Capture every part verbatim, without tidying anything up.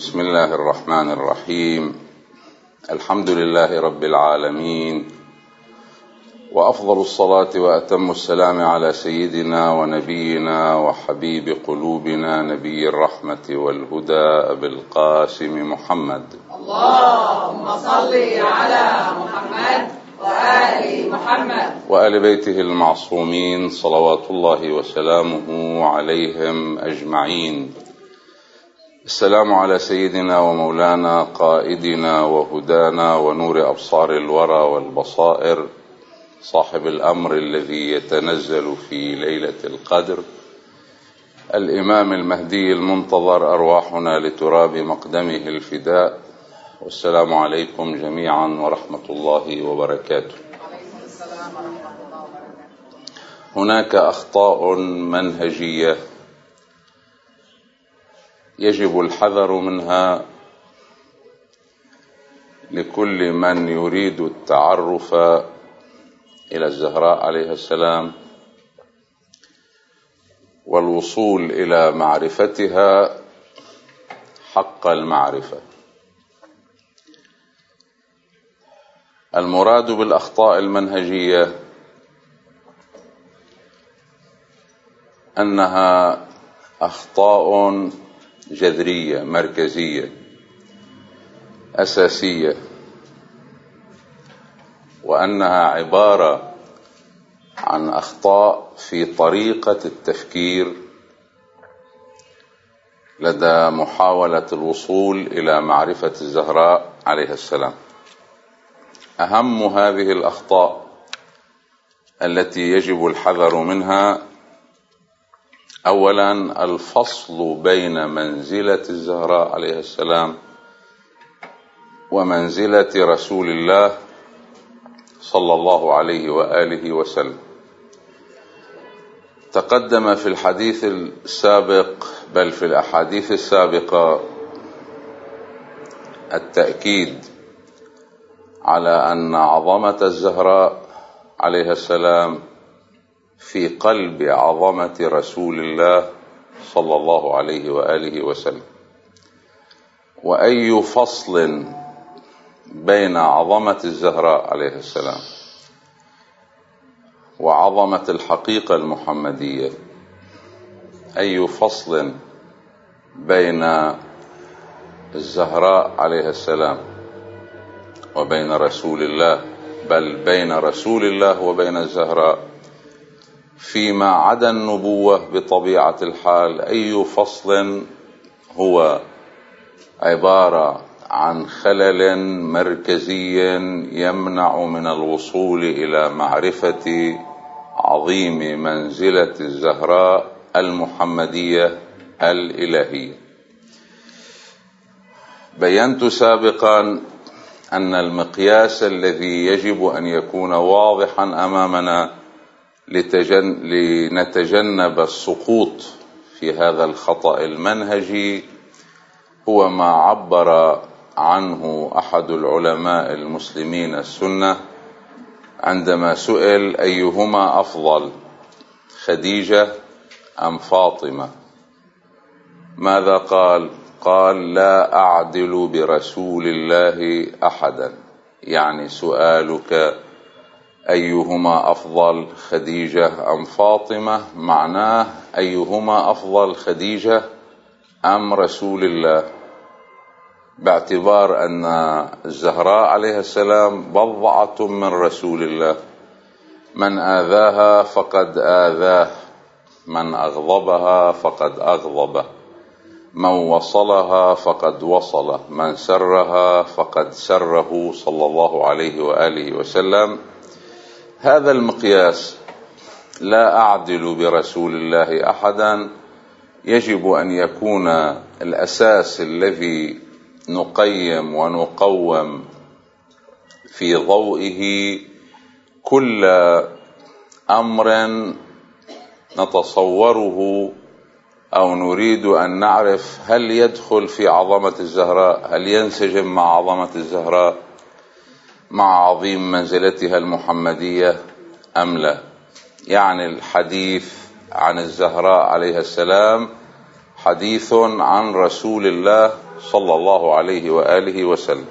بسم الله الرحمن الرحيم. الحمد لله رب العالمين، وأفضل الصلاة وأتم السلام على سيدنا ونبينا وحبيب قلوبنا نبي الرحمة والهدى أبي القاسم محمد. اللهم صل على محمد وآل محمد وآل بيته المعصومين صلوات الله وسلامه عليهم أجمعين. السلام على سيدنا ومولانا قائدنا وهدانا ونور أبصار الورى والبصائر، صاحب الأمر الذي يتنزل في ليلة القدر، الإمام المهدي المنتظر، أرواحنا لتراب مقدمه الفداء. والسلام عليكم جميعا ورحمة الله وبركاته. هناك أخطاء منهجية يجب الحذر منها لكل من يريد التعرف إلى الزهراء عليه السلام والوصول إلى معرفتها حق المعرفة. المراد بالأخطاء المنهجية أنها أخطاء جذرية مركزية أساسية، وأنها عبارة عن أخطاء في طريقة التفكير لدى محاولة الوصول إلى معرفة الزهراء عليه السلام. أهم هذه الأخطاء التي يجب الحذر منها أولا الفصل بين منزلة الزهراء عليه السلام ومنزلة رسول الله صلى الله عليه وآله وسلم. تقدم في الحديث السابق بل في الأحاديث السابقة التأكيد على أن عظمة الزهراء عليه السلام في قلب عظمة رسول الله صلى الله عليه وآله وسلم. وأي فصل بين عظمة الزهراء عليه السلام وعظمة الحقيقة المحمدية، أي فصل بين الزهراء عليه السلام وبين رسول الله، بل بين رسول الله وبين الزهراء فيما عدا النبوة بطبيعة الحال، أي فصل هو عبارة عن خلل مركزي يمنع من الوصول إلى معرفة عظيم منزلة الزهراء المحمدية الإلهية. بينت سابقا أن المقياس الذي يجب أن يكون واضحا أمامنا لتجن... لنتجنب السقوط في هذا الخطأ المنهجي هو ما عبر عنه أحد العلماء المسلمين السنة عندما سئل أيهما أفضل، خديجة أم فاطمة؟ ماذا قال؟ قال: لا أعدل برسول الله أحدا. يعني سؤالك أيهما أفضل، خديجة أم فاطمة، معناه أيهما أفضل، خديجة أم رسول الله، باعتبار أن الزهراء عليه السلام بضعة من رسول الله، من آذاها فقد آذاه، من أغضبها فقد أغضبه، من وصلها فقد وصله، من سرها فقد سره صلى الله عليه وآله وسلم. هذا المقياس، لا أعدل برسول الله أحدا، يجب أن يكون الأساس الذي نقيم ونقوم في ضوئه كل أمر نتصوره أو نريد أن نعرف هل يدخل في عظمة الزهراء، هل ينسجم مع عظمة الزهراء، مع عظيم منزلتها المحمدية أم لا. يعني الحديث عن الزهراء عليه السلام حديث عن رسول الله صلى الله عليه وآله وسلم.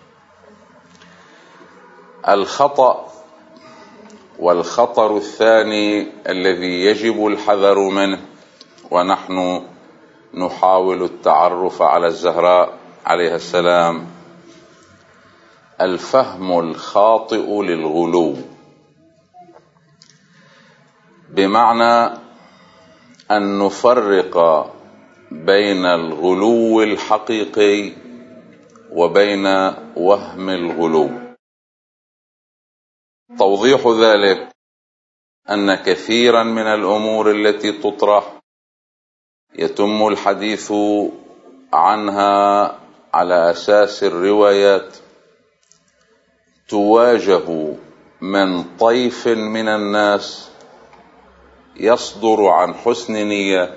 الخطأ والخطر الثاني الذي يجب الحذر منه، ونحن نحاول التعرف على الزهراء عليها السلام، الفهم الخاطئ للغلو، بمعنى أن نفرق بين الغلو الحقيقي وبين وهم الغلو. توضيح ذلك أن كثيرا من الأمور التي تطرح يتم الحديث عنها على أساس الروايات تواجه من طيف من الناس يصدر عن حسن نية،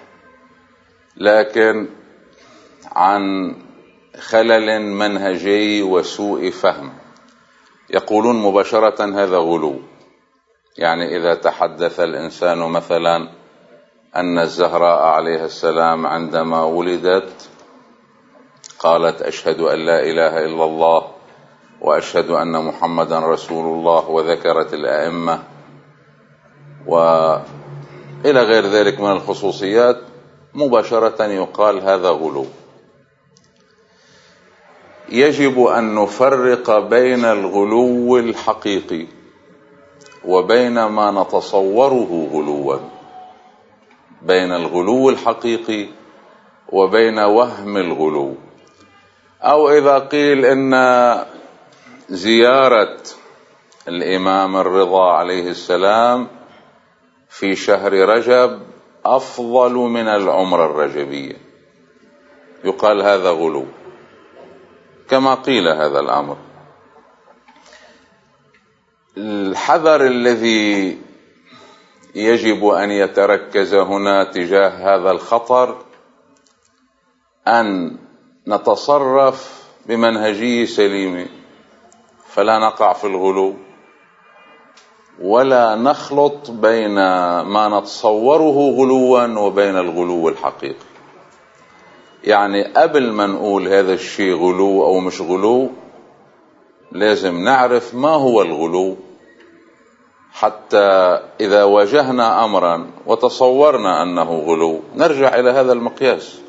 لكن عن خلل منهجي وسوء فهم، يقولون مباشرة هذا غلو. يعني إذا تحدث الإنسان مثلا أن الزهراء عليها السلام عندما ولدت قالت أشهد أن لا إله إلا الله وأشهد أن محمدا رسول الله، وذكرت الأئمة وإلى غير ذلك من الخصوصيات، مباشرة يقال هذا غلو. يجب أن نفرق بين الغلو الحقيقي وبين ما نتصوره غلوا، بين الغلو الحقيقي وبين وهم الغلو. أو إذا قيل إن زيارة الإمام الرضا عليه السلام في شهر رجب أفضل من العمرة الرجبية، يقال هذا غلو، كما قيل هذا الأمر. الحذر الذي يجب أن يتركز هنا تجاه هذا الخطر أن نتصرف بمنهجية سليمة، فلا نقع في الغلو ولا نخلط بين ما نتصوره غلوا وبين الغلو الحقيقي. يعني قبل ما نقول هذا الشيء غلو أو مش غلو لازم نعرف ما هو الغلو، حتى إذا واجهنا أمرا وتصورنا أنه غلو نرجع إلى هذا المقياس.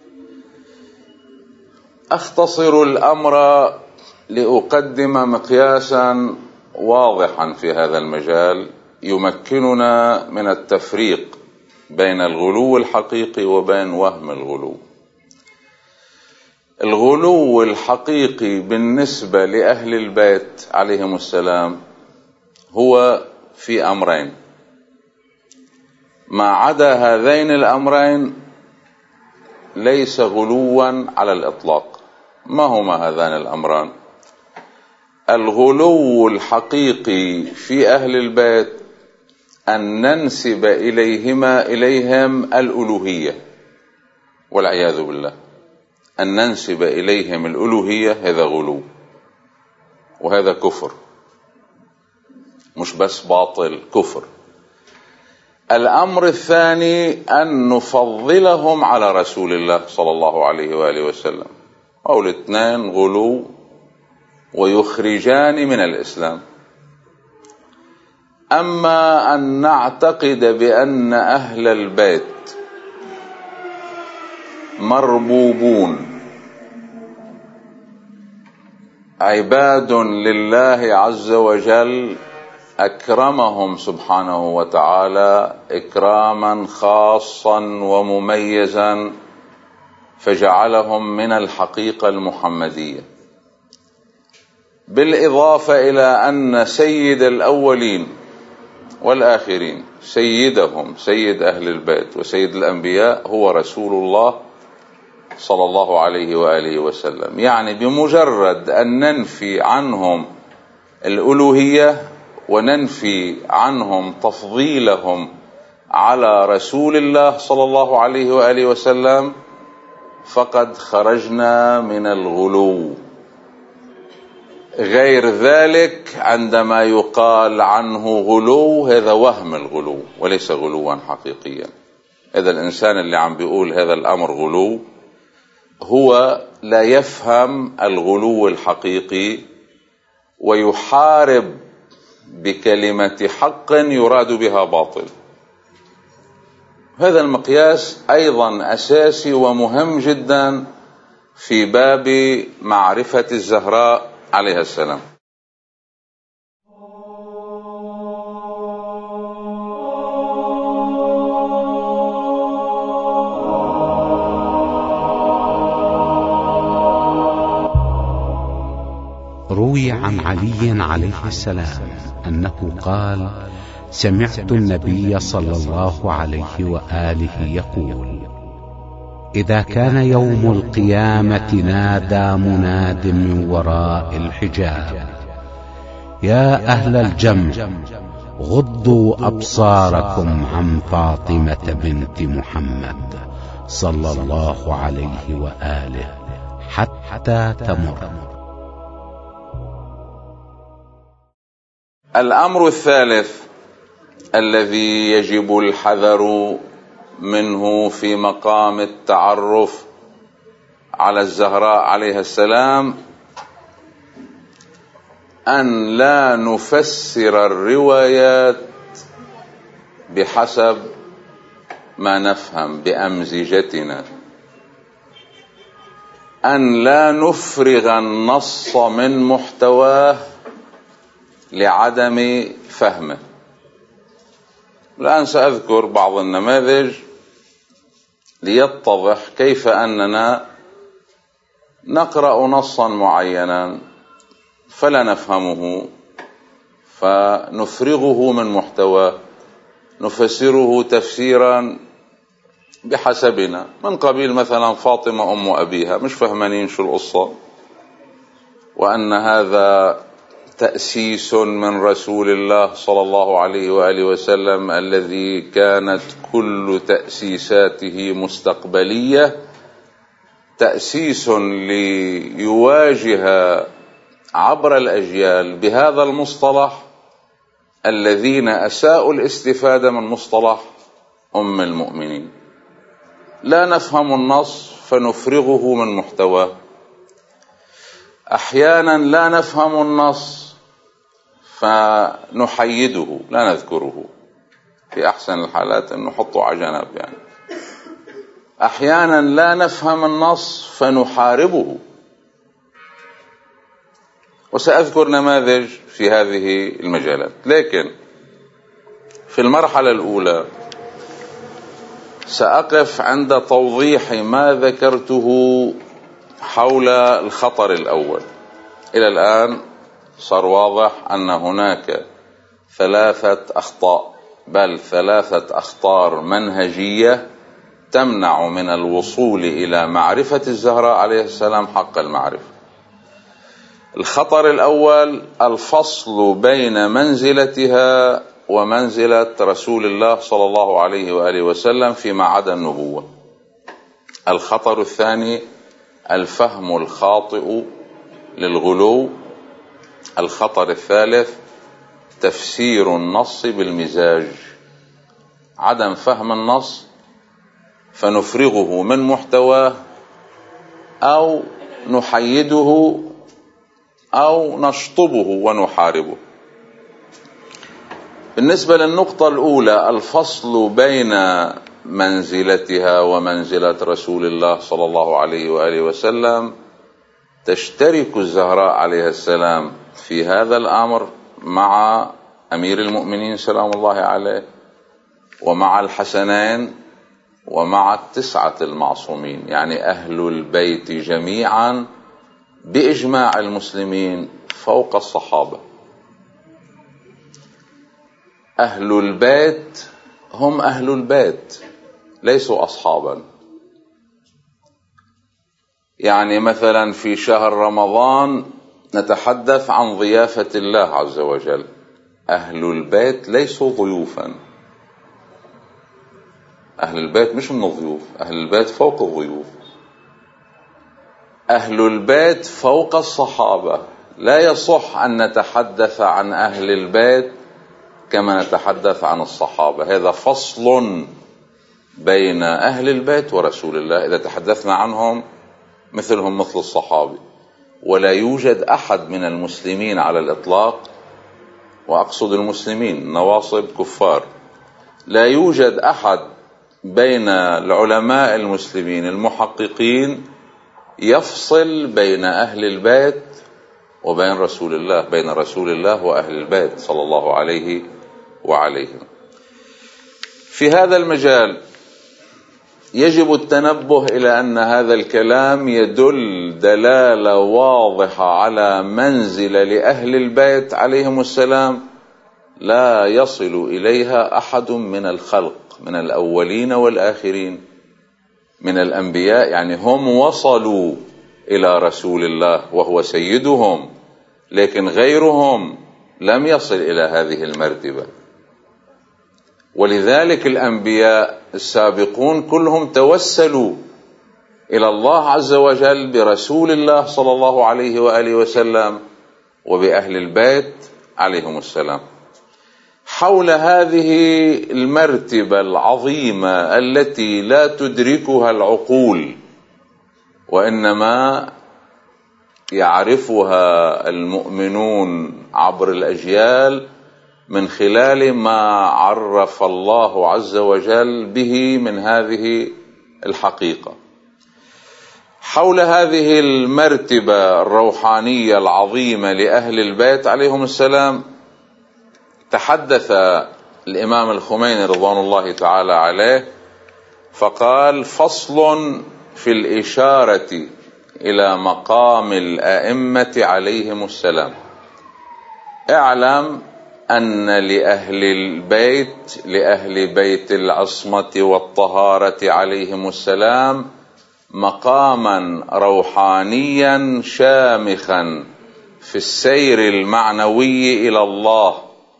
أختصر الأمر لأقدم مقياسا واضحا في هذا المجال يمكننا من التفريق بين الغلو الحقيقي وبين وهم الغلو. الغلو الحقيقي بالنسبة لأهل البيت عليهم السلام هو في أمرين، ما عدا هذين الأمرين ليس غلوا على الإطلاق. ما هما هذان الأمران؟ الغلو الحقيقي في أهل البيت أن ننسب إليهما إليهم الألوهية، والعياذ بالله، أن ننسب إليهم الألوهية هذا غلو، وهذا كفر، مش بس باطل، كفر. الأمر الثاني أن نفضلهم على رسول الله صلى الله عليه وآله وسلم، أو الاثنين غلو ويخرجان من الإسلام. أما أن نعتقد بأن أهل البيت مربوبون عباد لله عز وجل أكرمهم سبحانه وتعالى إكراما خاصا ومميزا فجعلهم من الحقيقة المحمدية، بالإضافة إلى أن سيد الأولين والآخرين، سيدهم سيد أهل البيت وسيد الأنبياء هو رسول الله صلى الله عليه وآله وسلم. يعني بمجرد أن ننفي عنهم الألوهية وننفي عنهم تفضيلهم على رسول الله صلى الله عليه وآله وسلم فقد خرجنا من الغلو. غير ذلك عندما يقال عنه غلو هذا وهم الغلو وليس غلوا حقيقيا. إذا الإنسان اللي عم بيقول هذا الأمر غلو هو لا يفهم الغلو الحقيقي ويحارب بكلمة حق يراد بها باطل. هذا المقياس أيضا أساسي ومهم جدا في باب معرفة الزهراء عليها السلام. روي عن علي عليه السلام أنه قال: سمعت النبي صلى الله عليه وآله يقول: إذا كان يوم القيامة نادى مناد من وراء الحجاب: يا أهل الجنة غضوا أبصاركم عن فاطمة بنت محمد صلى الله عليه وآله حتى تمر. الأمر الثالث الذي يجب الحذر منه في مقام التعرف على الزهراء عليها السلام أن لا نفسر الروايات بحسب ما نفهم بأمزجتنا، أن لا نفرغ النص من محتواه لعدم فهمه. الآن سأذكر بعض النماذج ليتضح كيف أننا نقرأ نصا معينا فلا نفهمه فنفرغه من محتواه، نفسره تفسيرا بحسبنا، من قبيل مثلا فاطمة أم أبيها، مش فهمانين شو القصة، وأن هذا تأسيس من رسول الله صلى الله عليه وآله وسلم الذي كانت كل تأسيساته مستقبلية، تأسيس ليواجه عبر الأجيال بهذا المصطلح الذين أساءوا الاستفادة من مصطلح أم المؤمنين. لا نفهم النص فنفرغه من محتواه. أحيانا لا نفهم النص فنحيده، لا نذكره، في أحسن الحالات أن نحطه على جنب. يعني أحيانا لا نفهم النص فنحاربه، وسأذكر نماذج في هذه المجالات. لكن في المرحلة الأولى سأقف عند توضيح ما ذكرته حول الخطر الأول. إلى الآن صار واضح أن هناك ثلاثة أخطاء، بل ثلاثة أخطار منهجية تمنع من الوصول إلى معرفة الزهراء عليه السلام حق المعرفة. الخطر الأول الفصل بين منزلتها ومنزلة رسول الله صلى الله عليه وآله وسلم فيما عدا النبوة. الخطر الثاني الفهم الخاطئ للغلو. الخطر الثالث تفسير النص بالمزاج، عدم فهم النص فنفرغه من محتواه أو نحيده أو نشطبه ونحاربه. بالنسبة للنقطة الأولى الفصل بين منزلتها ومنزلة رسول الله صلى الله عليه وآله وسلم، تشترك الزهراء عليه السلام في هذا الأمر مع أمير المؤمنين سلام الله عليه ومع الحسنين ومع التسعة المعصومين، يعني أهل البيت جميعا بإجماع المسلمين فوق الصحابة. أهل البيت هم أهل البيت ليسوا أصحابا. يعني مثلا في شهر رمضان نتحدث عن ضيافة الله عز وجل، أهل البيت ليسوا ضيوفا. أهل البيت مش من الضيوف، أهل البيت فوق الضيوف. أهل البيت فوق الصحابة. لا يصح أن نتحدث عن أهل البيت كما نتحدث عن الصحابة. هذا فصل بين أهل البيت ورسول الله إذا تحدثنا عنهم مثلهم مثل الصحابي. ولا يوجد أحد من المسلمين على الإطلاق، وأقصد المسلمين نواصب كفار، لا يوجد أحد بين العلماء المسلمين المحققين يفصل بين أهل البيت وبين رسول الله، بين رسول الله وأهل البيت صلى الله عليه وعليهم. في هذا المجال يجب التنبه إلى أن هذا الكلام يدل دلالة واضحة على منزلة لأهل البيت عليهم السلام لا يصل إليها أحد من الخلق، من الأولين والآخرين، من الأنبياء. يعني هم وصلوا إلى رسول الله وهو سيدهم، لكن غيرهم لم يصل إلى هذه المرتبة. ولذلك الأنبياء السابقون كلهم توسلوا إلى الله عز وجل برسول الله صلى الله عليه وآله وسلم وبأهل البيت عليهم السلام. حول هذه المرتبة العظيمة التي لا تدركها العقول وإنما يعرفها المؤمنون عبر الأجيال من خلال ما عرف الله عز وجل به من هذه الحقيقة، حول هذه المرتبة الروحانية العظيمة لأهل البيت عليهم السلام تحدث الإمام الخميني رضوان الله تعالى عليه فقال: فصل في الإشارة إلى مقام الأئمة عليهم السلام. اعلم أن لأهل البيت لأهل بيت العصمة والطهارة عليهم السلام مقاما روحانيا شامخا في السير المعنوي إلى الله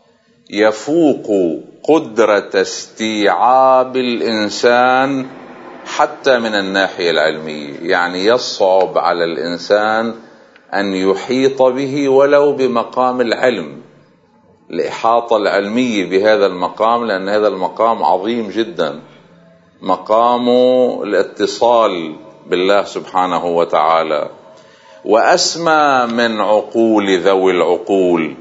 يفوق قدرة استيعاب الإنسان حتى من الناحية العلمية. يعني يصعب على الإنسان أن يحيط به ولو بمقام العلم، الإحاطة العلمية بهذا المقام، لأن هذا المقام عظيم جدا، مقام الاتصال بالله سبحانه وتعالى، وأسمى من عقول ذوي العقول،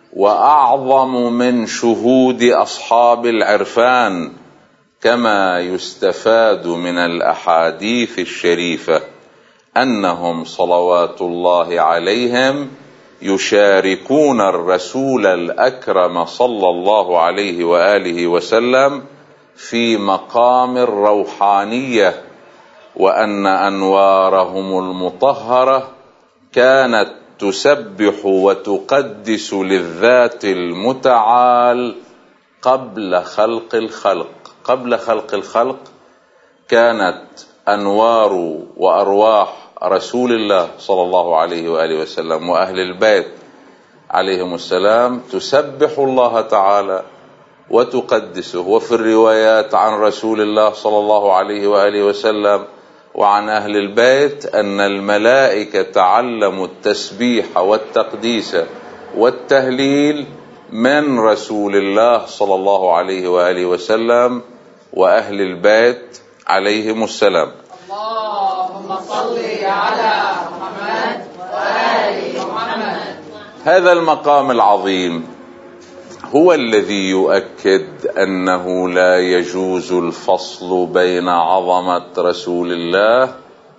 وأعظم من شهود أصحاب العرفان، كما يستفاد من الأحاديث الشريفة أنهم صلوات الله عليهم يشاركون الرسول الأكرم صلى الله عليه وآله وسلم في مقام الروحانية، وأن أنوارهم المطهرة كانت تسبح وتقدس للذات المتعال قبل خلق الخلق. قبل خلق الخلق كانت أنوار وأرواح رسول الله صلى الله عليه وآله وسلم وأهل البيت عليهم السلام تسبح الله تعالى وتقدسه. وفي الروايات عن رسول الله صلى الله عليه وآله وسلم وعن أهل البيت أن الملائكة تعلموا التسبيح والتقديس والتهليل من رسول الله صلى الله عليه وآله وسلم وأهل البيت عليهم السلام. اللهم صل على محمد وآل محمد. هذا المقام العظيم هو الذي يؤكد أنه لا يجوز الفصل بين عظمة رسول الله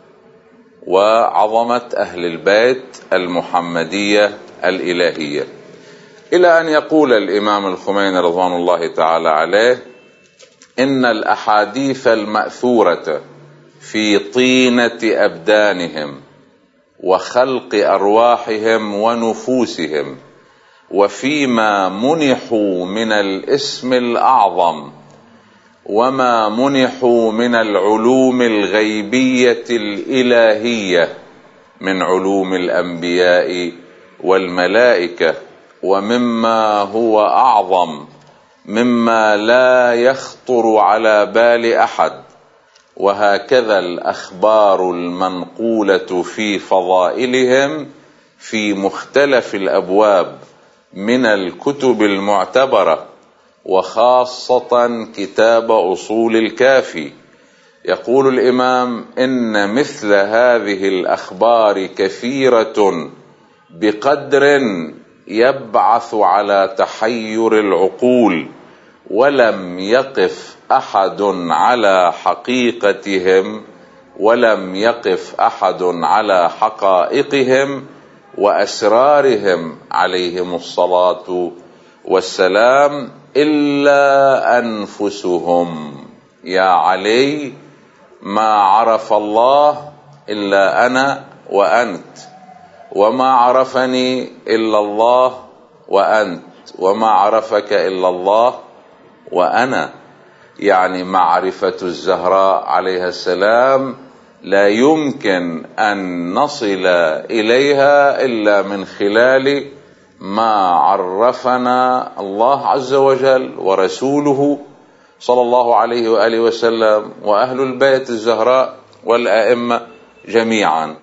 وعظمة أهل البيت المحمدية الإلهية، إلى أن يقول الإمام الخميني رضوان الله تعالى عليه: إن الأحاديث المأثورة في طينة أبدانهم وخلق أرواحهم ونفوسهم وفيما منحوا من الاسم الأعظم وما منحوا من العلوم الغيبية الإلهية من علوم الأنبياء والملائكة، ومما هو أعظم مما لا يخطر على بال أحد، وهكذا الأخبار المنقولة في فضائلهم في مختلف الأبواب من الكتب المعتبرة وخاصة كتاب أصول الكافي. يقول الإمام: إن مثل هذه الأخبار كثيرة بقدر يبعث على تحير العقول، ولم يقف أحد على حقيقتهم ولم يقف أحد على حقائقهم وأسرارهم عليهم الصلاة والسلام إلا أنفسهم. يا علي، ما عرف الله إلا أنا وأنت، وما عرفني إلا الله وأنت، وما عرفك إلا الله وأنا. يعني معرفة الزهراء عليها السلام لا يمكن أن نصل إليها إلا من خلال ما عرفنا الله عز وجل ورسوله صلى الله عليه وآله وسلم وأهل البيت الزهراء والأئمة جميعا.